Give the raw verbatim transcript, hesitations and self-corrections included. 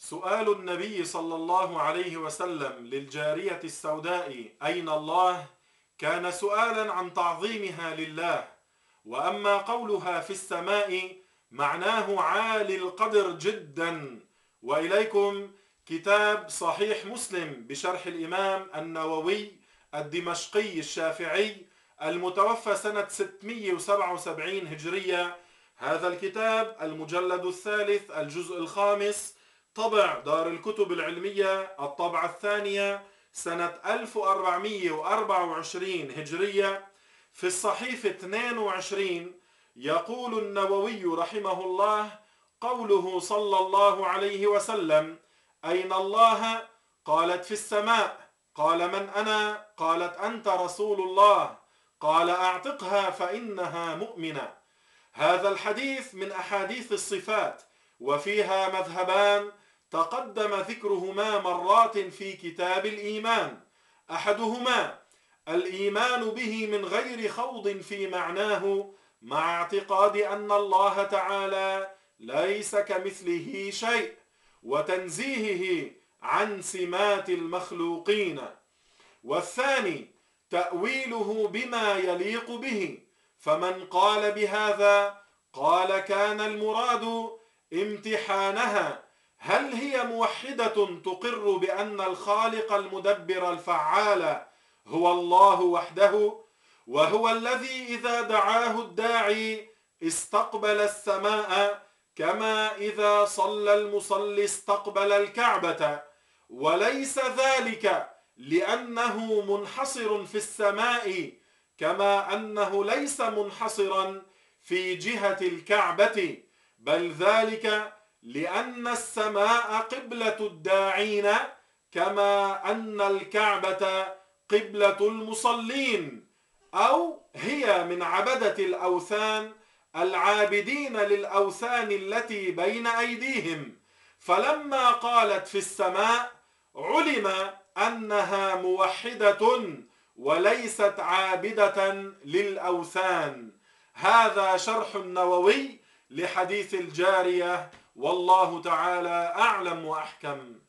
سؤال النبي صلى الله عليه وسلم للجارية السوداء أين الله كان سؤالا عن تعظيمها لله، وأما قولها في السماء معناه عالي القدر جدا. وإليكم كتاب صحيح مسلم بشرح الإمام النووي الدمشقي الشافعي المتوفى سنة ستمئة وسبعة وسبعين هجرية. هذا الكتاب المجلد الثالث الجزء الخامس، طبع دار الكتب العلمية، الطبعة الثانية سنة ألف وأربعمئة وأربعة وعشرين هجرية، في الصحيفة اثنين وعشرين يقول النووي رحمه الله: قوله صلى الله عليه وسلم أين الله؟ قالت في السماء. قال من أنا؟ قالت أنت رسول الله. قال أعتقها فإنها مؤمنة. هذا الحديث من أحاديث الصفات، وفيها مذهبان تقدم ذكرهما مرات في كتاب الإيمان. أحدهما الإيمان به من غير خوض في معناه، مع اعتقاد أن الله تعالى ليس كمثله شيء، وتنزيهه عن سمات المخلوقين. والثاني تأويله بما يليق به، فمن قال بهذا قال كان المراد امتحانها، هل هي موحدة تقر بأن الخالق المدبر الفعال هو الله وحده، وهو الذي إذا دعاه الداعي استقبل السماء كما إذا صلى المصلي استقبل الكعبة، وليس ذلك لأنه منحصر في السماء كما أنه ليس منحصرا في جهة الكعبة، بل ذلك لأن السماء قبلة الداعين كما أن الكعبة قبلة المصلين، أو هي من عبدة الأوثان العابدين للأوثان التي بين أيديهم. فلما قالت في السماء علم أنها موحدة وليست عابدة للأوثان. هذا شرح النووي لحديث الجارية، والله تعالى أعلم وأحكم.